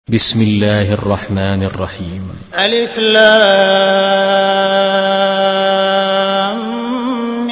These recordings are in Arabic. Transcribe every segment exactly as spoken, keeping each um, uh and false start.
بسم الله الرحمن الرحيم. ألف لام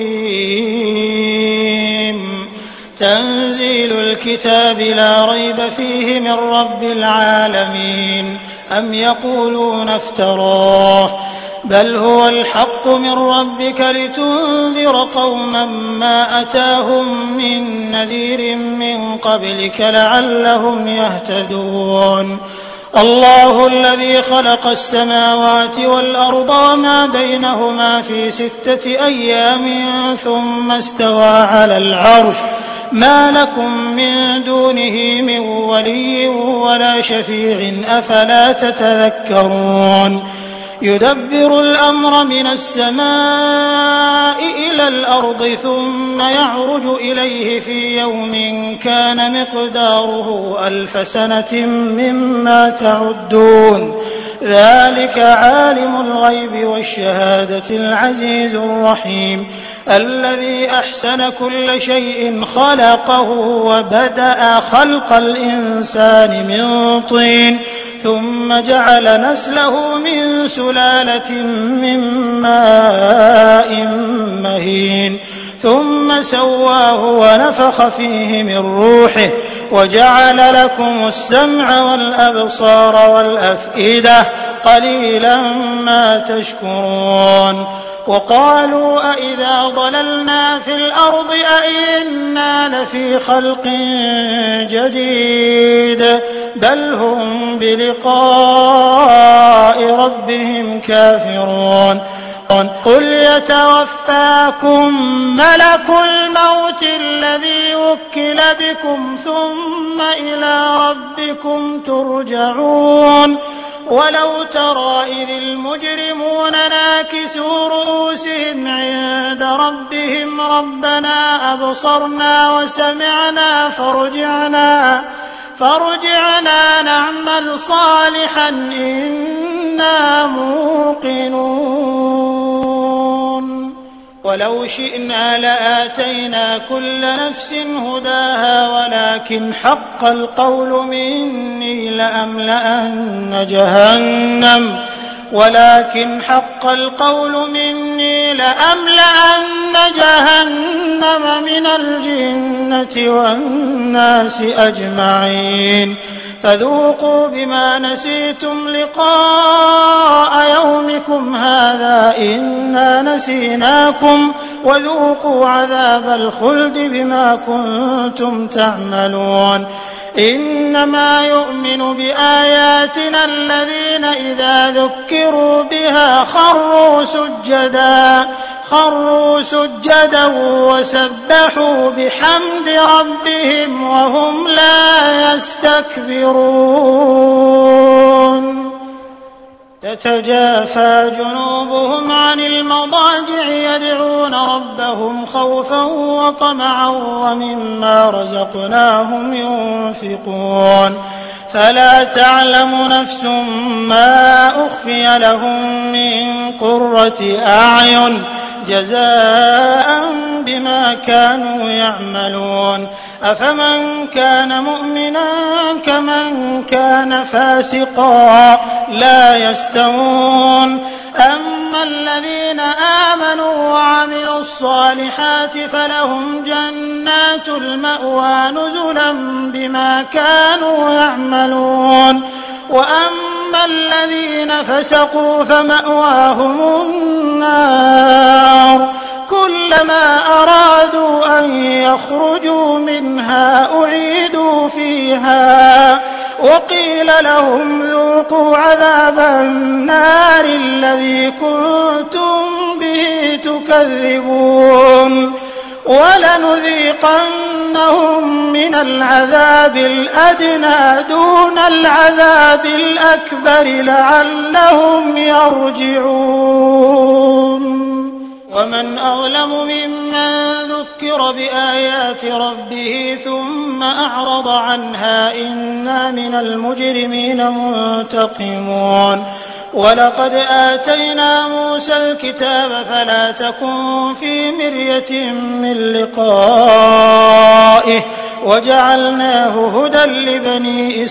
ميم. تنزيل الكتاب لا ريب فيه من رب العالمين. أم يقولون افتراه بل هو الحق من ربك لتنذر قوما ما أتاهم من نذير من قبلك لعلهم يهتدون. الله الذي خلق السماوات والأرض وما بينهما في ستة أيام ثم استوى على العرش ما لكم من دونه من ولي ولا شفيع أفلا تتذكرون. يدبر الأمر من السماء إلى الأرض ثم يعرج إليه في يوم كان مقداره ألف سنة مما تعدون. ذلك عالم الغيب والشهادة العزيز الرحيم الذي أحسن كل شيء خلقه وبدأ خلق الإنسان من طين ثم جعل نسله من سلالة من ماء مهين ثم سواه ونفخ فيه من روحه وجعل لكم السمع والأبصار والأفئدة قليلا ما تشكرون. وقالوا أئذا ضللنا في الأرض أئنا لفي خلق جديد بل هم بلقاء ربهم كافرون. قل يتوفاكم ملك الموت الذي وكل بكم ثم إلى ربكم ترجعون. ولو ترى إذ المجرمون ناكسوا رؤوسهم عند ربهم ربنا أبصرنا وسمعنا فارجعنا فارجعنا نعمل صالحا إنا موقنون. ولو شئنا لآتينا كل نفس هداها ولكن حق القول مني لأملأن جهنم ولكن حق القول مني لأملأن جهنم من الجنة والناس أجمعين. فذوقوا بما نسيتم لقاء يومكم هذا إنا نسيناكم وذوقوا عذاب الخلد بما كنتم تعملون. إنما يؤمن بآياتنا الذين إذا ذكروا بها خروا سجدا خروا سجدا وسبحوا بحمد ربهم وهم لا يستكبرون. تتجافى جنوبهم عن المضاجع يدعون ربهم خوفا وطمعا ومما رزقناهم ينفقون. فلا تعلم نفس ما أخفي لهم من قرة أعين جزاء بما كانوا يعملون. أفمن كان مؤمنا كمن كان فاسقا لا يستوون. أما الذين آمنوا وعملوا الصالحات فلهم جنات المأوى نزلا بما كانوا يعملون. وأما الذين فسقوا فمأواهم النار كلما أرادوا أن يخرجوا منها أعيدوا فيها وقيل لهم ذوقوا عذاب النار الذي كنتم به تكذبون. ولنذيقنهم من العذاب الأدنى دون العذاب الأكبر لعلهم يرجعون. ومن أظلم ممن ذكر بآيات ربه ثم أعرض عنها إنا من المجرمين منتقمون. ولقد آتينا موسى الكتاب فلا تكن في مرية من لقائه وجعلناه هدى لبني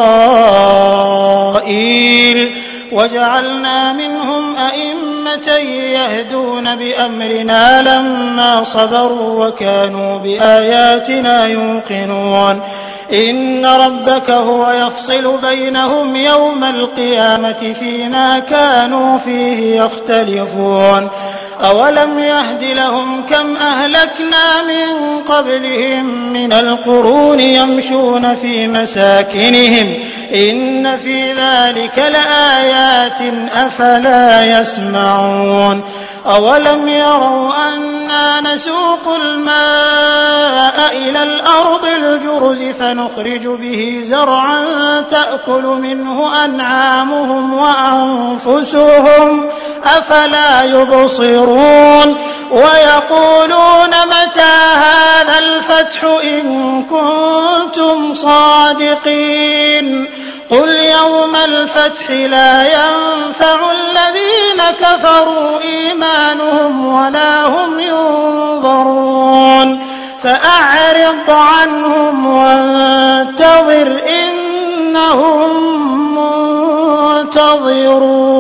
إسرائيل وجعلنا منهم أئمة يهدون بأمرنا لما صبروا وكانوا بآياتنا يوقنون إن ربك هو يفصل بينهم يوم القيامة فيما كانوا فيه يختلفون أولم يهد لهم كم أهلكنا من قبلهم من القرون يمشون في مساكنهم إن في ذلك لآيات أفلا يسمعون أولم يروا أنا نسوق الماء إلى الأرض الجرز فنخرج به زرعا تأكل منه أنعامهم وأنفسهم أفلا يبصرون ويقولون متى هذا الفتح إن كنتم صادقين قل يوم الفتح لا ينفع الذين كفروا إيمانهم ولا هم ينظرون فأعرض عنهم وانتظر إنهم منتظرون.